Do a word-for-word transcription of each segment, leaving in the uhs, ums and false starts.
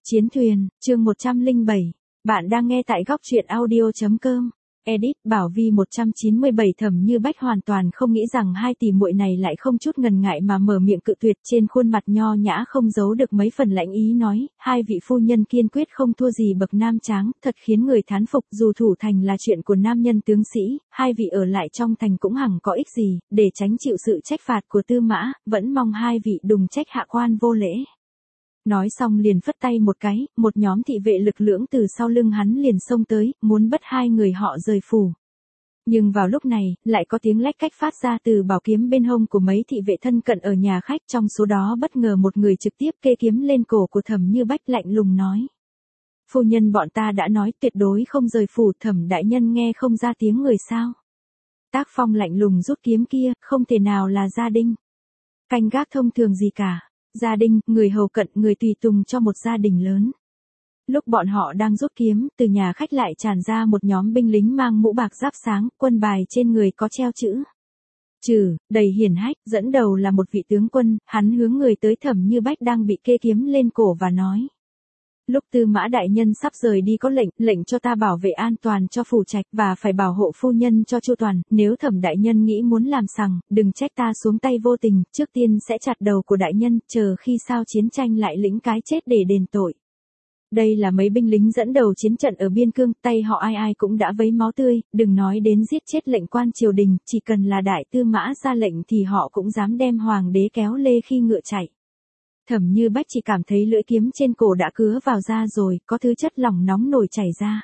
Chiến thuyền, chương một trăm lẻ bảy. Bạn đang nghe tại góc truyện audio chấm com. Edit Bảo Vi một trăm chín mươi bảy. Thẩm Như Bách hoàn toàn không nghĩ rằng hai tỷ muội này lại không chút ngần ngại mà mở miệng cự tuyệt, trên khuôn mặt nho nhã không giấu được mấy phần lạnh ý nói, hai vị phu nhân kiên quyết không thua gì bậc nam tráng, thật khiến người thán phục, dù thủ thành là chuyện của nam nhân tướng sĩ, hai vị ở lại trong thành cũng hằng có ích gì, để tránh chịu sự trách phạt của Tư Mã, vẫn mong hai vị đừng trách hạ quan vô lễ. Nói xong liền phất tay một cái, một nhóm thị vệ lực lưỡng từ sau lưng hắn liền xông tới, muốn bắt hai người họ rời phủ. Nhưng vào lúc này, lại có tiếng lách cách phát ra từ bảo kiếm bên hông của mấy thị vệ thân cận ở nhà khách, trong số đó bất ngờ một người trực tiếp kê kiếm lên cổ của Thẩm Như Bách lạnh lùng nói. Phu nhân bọn ta đã nói tuyệt đối không rời phủ, Thẩm đại nhân nghe không ra tiếng người sao. Tác Phong lạnh lùng rút kiếm kia, không thể nào là gia đình. Canh gác thông thường gì cả. Gia đình, người hầu cận, người tùy tùng cho một gia đình lớn. Lúc bọn họ đang rút kiếm, từ nhà khách lại tràn ra một nhóm binh lính mang mũ bạc giáp sáng, quân bài trên người có treo chữ Trừ, đầy hiển hách, dẫn đầu là một vị tướng quân, hắn hướng người tới Thẩm Như Bách đang bị kê kiếm lên cổ và nói. Lúc Tư Mã đại nhân sắp rời đi có lệnh, lệnh cho ta bảo vệ an toàn cho phủ trạch và phải bảo hộ phu nhân cho chu toàn, nếu Thẩm đại nhân nghĩ muốn làm sằng, đừng trách ta xuống tay vô tình, trước tiên sẽ chặt đầu của đại nhân, chờ khi sao chiến tranh lại lĩnh cái chết để đền tội. Đây là mấy binh lính dẫn đầu chiến trận ở biên cương, tay họ ai ai cũng đã vấy máu tươi, đừng nói đến giết chết lệnh quan triều đình, chỉ cần là đại Tư Mã ra lệnh thì họ cũng dám đem hoàng đế kéo lê khi ngựa chạy. Thẩm Như Bách chỉ cảm thấy lưỡi kiếm trên cổ đã cứa vào da rồi, có thứ chất lỏng nóng nổi chảy ra.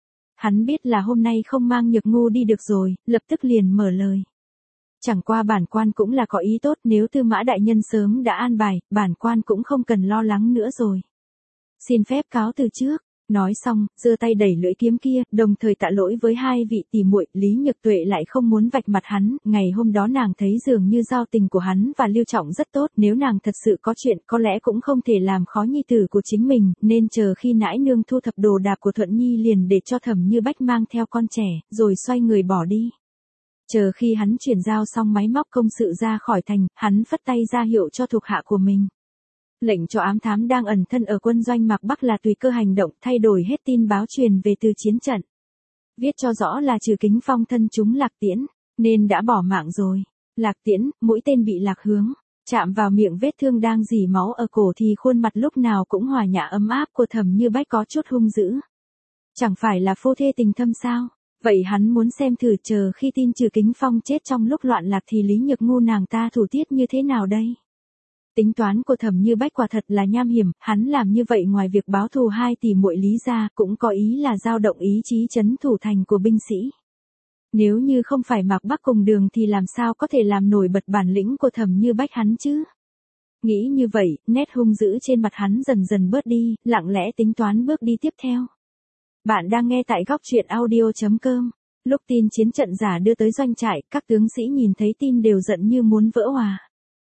Hắn biết là hôm nay không mang Nhược Ngu đi được rồi, lập tức liền mở lời. Chẳng qua bản quan cũng là có ý tốt, nếu Tư Mã đại nhân sớm đã an bài, bản quan cũng không cần lo lắng nữa rồi. Xin phép cáo từ trước. Nói xong, giơ tay đẩy lưỡi kiếm kia, đồng thời tạ lỗi với hai vị tỷ muội. Lý Nhược Tuệ lại không muốn vạch mặt hắn, ngày hôm đó nàng thấy dường như giao tình của hắn và Lưu Trọng rất tốt, nếu nàng thật sự có chuyện có lẽ cũng không thể làm khó nhi tử của chính mình, nên chờ khi nãi nương thu thập đồ đạc của Thuận Nhi liền để cho Thẩm Như Bách mang theo con trẻ, rồi xoay người bỏ đi. Chờ khi hắn chuyển giao xong máy móc công sự ra khỏi thành, hắn phất tay ra hiệu cho thuộc hạ của mình. Lệnh cho ám thám đang ẩn thân ở quân doanh Mạc Bắc là tùy cơ hành động, thay đổi hết tin báo truyền về từ chiến trận. Viết cho rõ là Trừ Kính Phong thân chúng Lạc Tiễn, nên đã bỏ mạng rồi. Lạc Tiễn, mũi tên bị lạc hướng, chạm vào miệng vết thương đang rỉ máu ở cổ thì khuôn mặt lúc nào cũng hòa nhã ấm áp của Thẩm Như Bách có chút hung dữ. Chẳng phải là phu thê tình thâm sao? Vậy hắn muốn xem thử chờ khi tin Trừ Kính Phong chết trong lúc loạn lạc thì Lý Nhược Ngu nàng ta thủ tiết như thế nào đây? Tính toán của Thẩm Như Bách quả thật là nham hiểm, hắn làm như vậy ngoài việc báo thù hai tỷ muội Lý gia, cũng có ý là dao động ý chí trấn thủ thành của binh sĩ. Nếu như không phải Mạc Bắc cùng đường thì làm sao có thể làm nổi bật bản lĩnh của Thẩm Như Bách hắn chứ? Nghĩ như vậy, nét hung dữ trên mặt hắn dần dần bớt đi, lặng lẽ tính toán bước đi tiếp theo. Bạn đang nghe tại góc truyện audio chấm com. Lúc tin chiến trận giả đưa tới doanh trại, các tướng sĩ nhìn thấy tin đều giận như muốn vỡ hòa.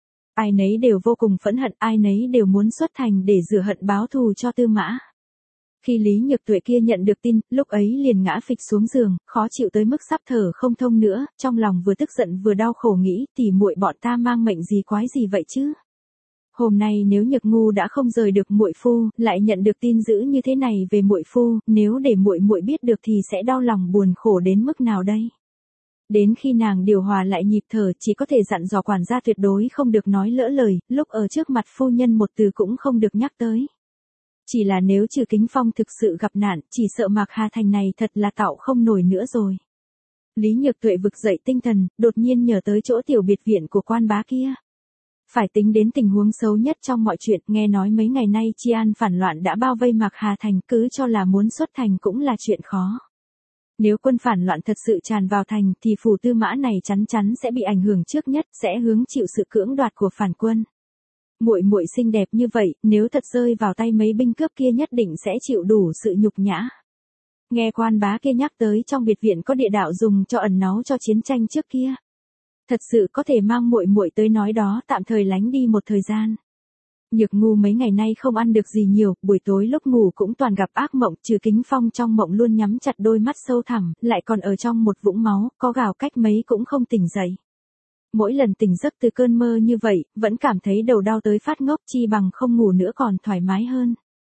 Ai nấy đều vô cùng phẫn hận, ai nấy đều muốn xuất thành để rửa hận báo thù cho Tư Mã. Khi Lý Nhược Tuệ kia nhận được tin, lúc ấy liền ngã phịch xuống giường, khó chịu tới mức sắp thở không thông nữa, trong lòng vừa tức giận vừa đau khổ nghĩ, tỷ muội bọn ta mang mệnh gì quái gì vậy chứ? Hôm nay nếu Nhược Ngu đã không rời được muội phu, lại nhận được tin dữ như thế này về muội phu, nếu để muội muội biết được thì sẽ đau lòng buồn khổ đến mức nào đây? Đến khi nàng điều hòa lại nhịp thở, chỉ có thể dặn dò quản gia tuyệt đối không được nói lỡ lời, lúc ở trước mặt phu nhân một từ cũng không được nhắc tới. Chỉ là nếu Trừ Kính Phong thực sự gặp nạn, chỉ sợ Mạc Hà Thành này thật là tạo không nổi nữa rồi. Lý Nhược Tuệ vực dậy tinh thần, đột nhiên nhớ tới chỗ tiểu biệt viện của quan bá kia. Phải tính đến tình huống xấu nhất trong mọi chuyện, nghe nói mấy ngày nay Chi An phản loạn đã bao vây Mạc Hà Thành, cứ cho là muốn xuất thành cũng là chuyện khó. Nếu quân phản loạn thật sự tràn vào thành thì phủ Tư Mã này chắn chắn sẽ bị ảnh hưởng trước nhất, sẽ hứng chịu sự cưỡng đoạt của phản quân. Muội muội xinh đẹp như vậy, nếu thật rơi vào tay mấy binh cướp kia nhất định sẽ chịu đủ sự nhục nhã. Nghe quan bá kia nhắc tới trong biệt viện có địa đạo dùng cho ẩn náu cho chiến tranh trước kia. Thật sự có thể mang muội muội tới nói đó, tạm thời lánh đi một thời gian. Nhược Ngu mấy ngày nay không ăn được gì nhiều, buổi tối lúc ngủ cũng toàn gặp ác mộng, Trừ Kính Phong trong mộng luôn nhắm chặt đôi mắt sâu thẳm, lại còn ở trong một vũng máu, có gào cách mấy cũng không tỉnh dậy. Mỗi lần tỉnh giấc từ cơn mơ như vậy, vẫn cảm thấy đầu đau tới phát ngốc, chi bằng không ngủ nữa còn thoải mái hơn.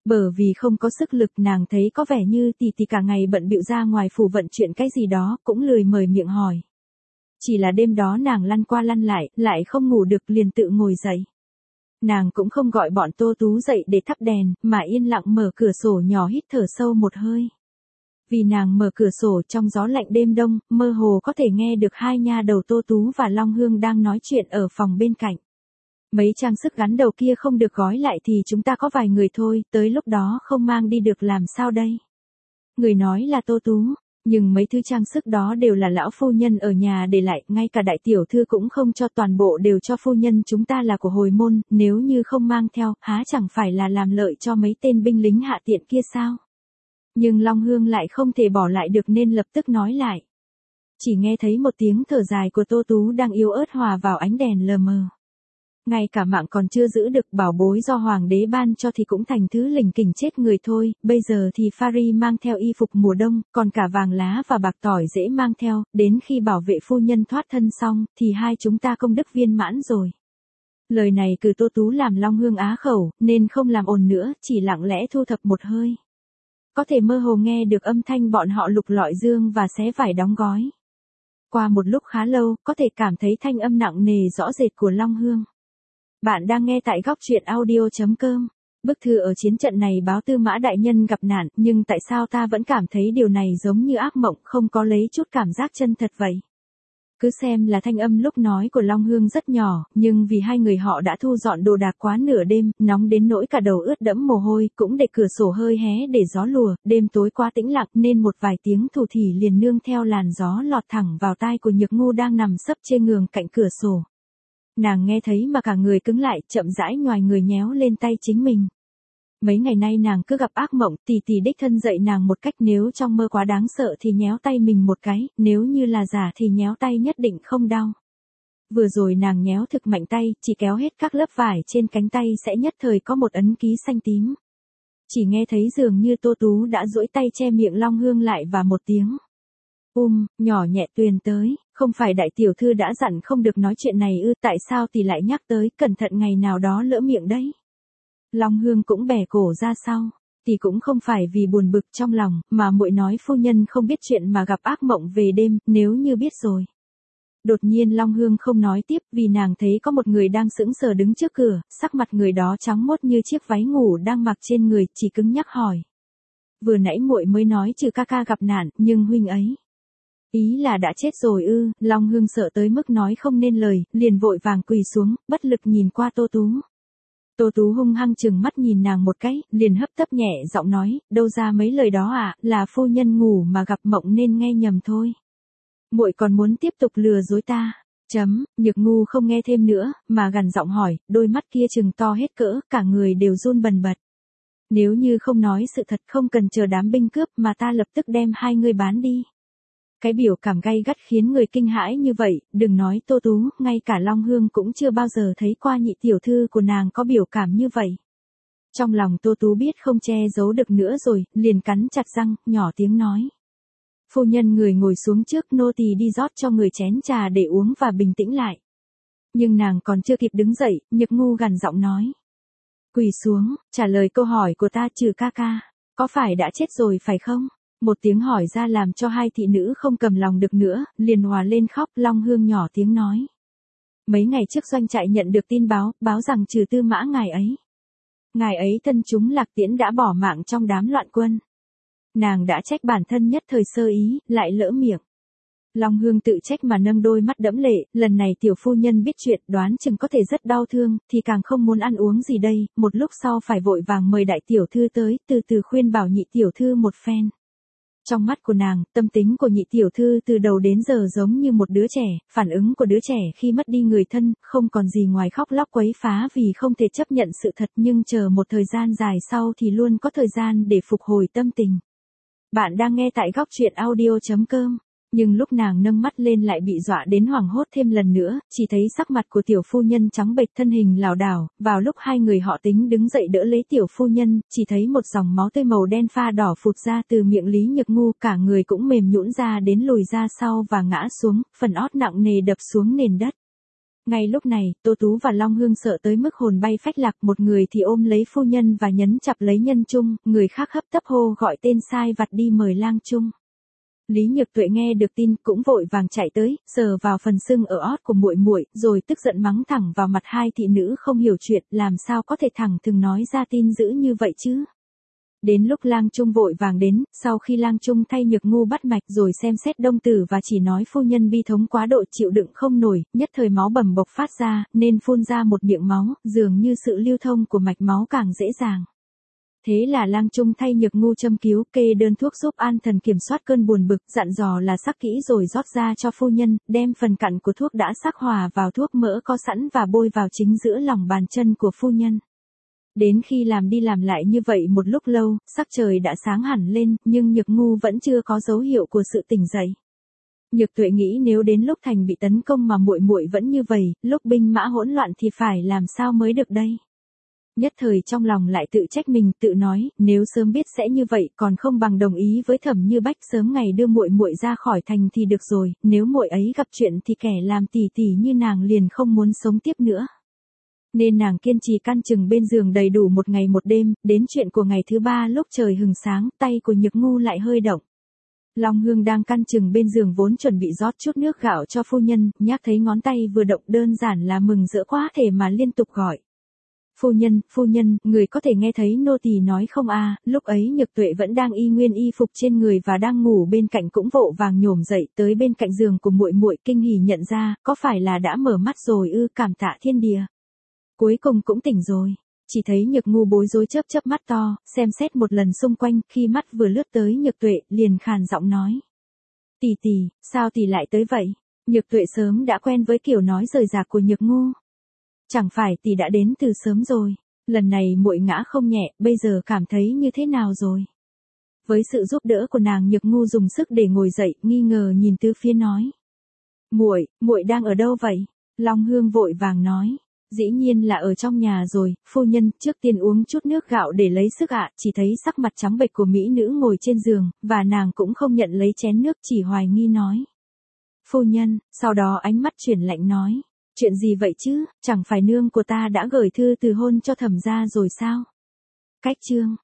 Bởi vì không có sức lực nàng thấy có vẻ như tỷ tỷ cả ngày bận bịu ra ngoài phủ vận chuyện cái gì đó cũng lười mời miệng hỏi. Chỉ là đêm đó nàng lăn qua lăn lại, lại không ngủ được liền tự ngồi dậy. Nàng cũng không gọi bọn Tô Tú dậy để thắp đèn, mà yên lặng mở cửa sổ nhỏ hít thở sâu một hơi. Vì nàng mở cửa sổ trong gió lạnh đêm đông, mơ hồ có thể nghe được hai nha đầu Tô Tú và Long Hương đang nói chuyện ở phòng bên cạnh. Mấy trang sức gắn đầu kia không được gói lại thì chúng ta có vài người thôi, tới lúc đó không mang đi được làm sao đây? Người nói là Tô Tú, nhưng mấy thứ trang sức đó đều là lão phu nhân ở nhà để lại, ngay cả đại tiểu thư cũng không cho, toàn bộ đều cho phu nhân chúng ta là của hồi môn, nếu như không mang theo, há chẳng phải là làm lợi cho mấy tên binh lính hạ tiện kia sao? Nhưng Long Hương lại không thể bỏ lại được nên lập tức nói lại. Chỉ nghe thấy một tiếng thở dài của Tô Tú đang yếu ớt hòa vào ánh đèn lờ mờ. Ngay cả mạng còn chưa giữ được, bảo bối do hoàng đế ban cho thì cũng thành thứ lỉnh kỉnh chết người thôi, bây giờ thì Phari mang theo y phục mùa đông, còn cả vàng lá và bạc tỏi dễ mang theo, đến khi bảo vệ phu nhân thoát thân xong, thì hai chúng ta công đức viên mãn rồi. Lời này cử Tô Tú làm Long Hương á khẩu, nên không làm ồn nữa, chỉ lặng lẽ thu thập một hơi. Có thể mơ hồ nghe được âm thanh bọn họ lục lọi dương và xé vải đóng gói. Qua một lúc khá lâu, có thể cảm thấy thanh âm nặng nề rõ rệt của Long Hương. Bạn đang nghe tại góc truyện audio chấm com. Bức thư ở chiến trận này báo Tư Mã đại nhân gặp nạn, nhưng tại sao ta vẫn cảm thấy điều này giống như ác mộng, không có lấy chút cảm giác chân thật vậy? Cứ xem là thanh âm lúc nói của Long Hương rất nhỏ, nhưng vì hai người họ đã thu dọn đồ đạc quá nửa đêm, nóng đến nỗi cả đầu ướt đẫm mồ hôi, cũng để cửa sổ hơi hé để gió lùa, đêm tối quá tĩnh lặng nên một vài tiếng thủ thỉ liền nương theo làn gió lọt thẳng vào tai của Nhược Ngu đang nằm sấp trên giường cạnh cửa sổ. Nàng nghe thấy mà cả người cứng lại, chậm rãi nhoài người nhéo lên tay chính mình. Mấy ngày nay nàng cứ gặp ác mộng, tỷ tỷ đích thân dạy nàng một cách, nếu trong mơ quá đáng sợ thì nhéo tay mình một cái, nếu như là giả thì nhéo tay nhất định không đau. Vừa rồi nàng nhéo thực mạnh tay, chỉ kéo hết các lớp vải trên cánh tay sẽ nhất thời có một ấn ký xanh tím. Chỉ nghe thấy dường như Tô Tú đã duỗi tay che miệng Long Hương lại và một tiếng Um, nhỏ nhẹ tuyền tới, không phải đại tiểu thư đã dặn không được nói chuyện này ư, tại sao tỷ lại nhắc tới, cẩn thận ngày nào đó lỡ miệng đấy. Long Hương cũng bẻ cổ ra sau, tỷ cũng không phải vì buồn bực trong lòng, mà muội nói phu nhân không biết chuyện mà gặp ác mộng về đêm, nếu như biết rồi. Đột nhiên Long Hương không nói tiếp, vì nàng thấy có một người đang sững sờ đứng trước cửa, sắc mặt người đó trắng mốt như chiếc váy ngủ đang mặc trên người, chỉ cứng nhắc hỏi. Vừa nãy muội mới nói trừ ca ca gặp nạn, nhưng huynh ấy. Ý là đã chết rồi ư? Long Hương sợ tới mức nói không nên lời, liền vội vàng quỳ xuống, bất lực nhìn qua Tô Tú. Tô Tú hung hăng chừng mắt nhìn nàng một cái, liền hấp tấp nhẹ giọng nói, đâu ra mấy lời đó à, là phu nhân ngủ mà gặp mộng nên nghe nhầm thôi. Muội còn muốn tiếp tục lừa dối ta. Chấm, Nhược Ngu không nghe thêm nữa, mà gằn giọng hỏi, đôi mắt kia trừng to hết cỡ, cả người đều run bần bật. Nếu như không nói sự thật, không cần chờ đám binh cướp mà ta lập tức đem hai người bán đi. Cái biểu cảm gay gắt khiến người kinh hãi như vậy, đừng nói Tô Tú, ngay cả Long Hương cũng chưa bao giờ thấy qua nhị tiểu thư của nàng có biểu cảm như vậy. Trong lòng Tô Tú biết không che giấu được nữa rồi, liền cắn chặt răng, nhỏ tiếng nói. Phu nhân, người ngồi xuống trước, nô tỳ đi rót cho người chén trà để uống và bình tĩnh lại. Nhưng nàng còn chưa kịp đứng dậy, Nhược Ngu gằn giọng nói. Quỳ xuống, trả lời câu hỏi của ta, trừ ca ca, có phải đã chết rồi phải không? Một tiếng hỏi ra làm cho hai thị nữ không cầm lòng được nữa, liền hòa lên khóc. Long Hương nhỏ tiếng nói. Mấy ngày trước doanh trại nhận được tin báo, báo rằng trừ Tư Mã ngài ấy. Ngài ấy thân chúng Lạc Tiễn đã bỏ mạng trong đám loạn quân. Nàng đã trách bản thân nhất thời sơ ý, lại lỡ miệng. Long Hương tự trách mà nâng đôi mắt đẫm lệ, lần này tiểu phu nhân biết chuyện, đoán chừng có thể rất đau thương, thì càng không muốn ăn uống gì đây, một lúc sau phải vội vàng mời đại tiểu thư tới, từ từ khuyên bảo nhị tiểu thư một phen. Trong mắt của nàng, tâm tính của nhị tiểu thư từ đầu đến giờ giống như một đứa trẻ, phản ứng của đứa trẻ khi mất đi người thân, không còn gì ngoài khóc lóc quấy phá vì không thể chấp nhận sự thật, nhưng chờ một thời gian dài sau thì luôn có thời gian để phục hồi tâm tình. Bạn đang nghe tại góc truyện audio chấm com. Nhưng lúc nàng nâng mắt lên lại bị dọa đến hoảng hốt thêm lần nữa, chỉ thấy sắc mặt của tiểu phu nhân trắng bệch, thân hình lảo đảo, vào lúc hai người họ tính đứng dậy đỡ lấy tiểu phu nhân, chỉ thấy một dòng máu tươi màu đen pha đỏ phụt ra từ miệng Lý Nhược Ngu, cả người cũng mềm nhũn ra đến lùi ra sau và ngã xuống, phần ót nặng nề đập xuống nền đất. Ngay lúc này, Tô Tú và Long Hương sợ tới mức hồn bay phách lạc, một người thì ôm lấy phu nhân và nhấn chặt lấy Nhân Trung, người khác hấp tấp hô gọi tên sai vặt đi mời lang trung. Lý Nhược Tuệ nghe được tin cũng vội vàng chạy tới, sờ vào phần sưng ở ót của muội muội, rồi tức giận mắng thẳng vào mặt hai thị nữ không hiểu chuyện, làm sao có thể thẳng thừng nói ra tin dữ như vậy chứ. Đến lúc lang trung vội vàng đến, sau khi lang trung thay Nhược Ngu bắt mạch rồi xem xét đông tử và chỉ nói phu nhân bi thống quá độ chịu đựng không nổi, nhất thời máu bầm bộc phát ra, nên phun ra một miệng máu, dường như sự lưu thông của mạch máu càng dễ dàng. Thế là lang trung thay Nhược Ngu châm cứu, kê đơn thuốc giúp an thần kiểm soát cơn buồn bực, dặn dò là sắc kỹ rồi rót ra cho phu nhân, đem phần cặn của thuốc đã sắc hòa vào thuốc mỡ có sẵn và bôi vào chính giữa lòng bàn chân của phu nhân. Đến khi làm đi làm lại như vậy một lúc lâu, sắc trời đã sáng hẳn lên, nhưng Nhược Ngu vẫn chưa có dấu hiệu của sự tỉnh dậy. Nhược Tuệ nghĩ nếu đến lúc thành bị tấn công mà muội muội vẫn như vậy, lúc binh mã hỗn loạn thì phải làm sao mới được đây. Nhất thời trong lòng lại tự trách mình, tự nói, nếu sớm biết sẽ như vậy, còn không bằng đồng ý với Thẩm Như Bách sớm ngày đưa muội muội ra khỏi thành thì được rồi, nếu muội ấy gặp chuyện thì kẻ làm tỷ tỷ như nàng liền không muốn sống tiếp nữa. Nên nàng kiên trì căn chừng bên giường đầy đủ một ngày một đêm, đến chuyện của ngày thứ ba lúc trời hừng sáng, tay của Nhược Ngu lại hơi động. Long Hương đang căn chừng bên giường vốn chuẩn bị rót chút nước gạo cho phu nhân, nhắc thấy ngón tay vừa động đơn giản là mừng rỡ quá thể mà liên tục gọi. Phu nhân, phu nhân, người có thể nghe thấy nô tỳ nói không a? Lúc ấy Nhược Tuệ vẫn đang y nguyên y phục trên người và đang ngủ bên cạnh cũng vội vàng nhổm dậy tới bên cạnh giường của muội muội kinh hỉ nhận ra, có phải là đã mở mắt rồi ư, cảm tạ thiên địa. Cuối cùng cũng tỉnh rồi. Chỉ thấy Nhược Ngu bối rối chớp chớp mắt to, xem xét một lần xung quanh, khi mắt vừa lướt tới Nhược Tuệ, liền khàn giọng nói. Tỷ tỷ, sao tỷ lại tới vậy? Nhược Tuệ sớm đã quen với kiểu nói rời rạc của Nhược Ngu. Chẳng phải tỷ đã đến từ sớm rồi, lần này muội ngã không nhẹ, bây giờ cảm thấy như thế nào rồi? Với sự giúp đỡ của nàng, Nhược Ngu dùng sức để ngồi dậy, nghi ngờ nhìn tứ phía nói. Muội, muội đang ở đâu vậy? Long Hương vội vàng nói. Dĩ nhiên là ở trong nhà rồi, phu nhân, trước tiên uống chút nước gạo để lấy sức ạ, chỉ thấy sắc mặt trắng bệch của mỹ nữ ngồi trên giường, và nàng cũng không nhận lấy chén nước, chỉ hoài nghi nói. Phu nhân, sau đó ánh mắt chuyển lạnh nói. Chuyện gì vậy chứ, chẳng phải nương của ta đã gửi thư từ hôn cho Thẩm gia rồi sao? Cách chương.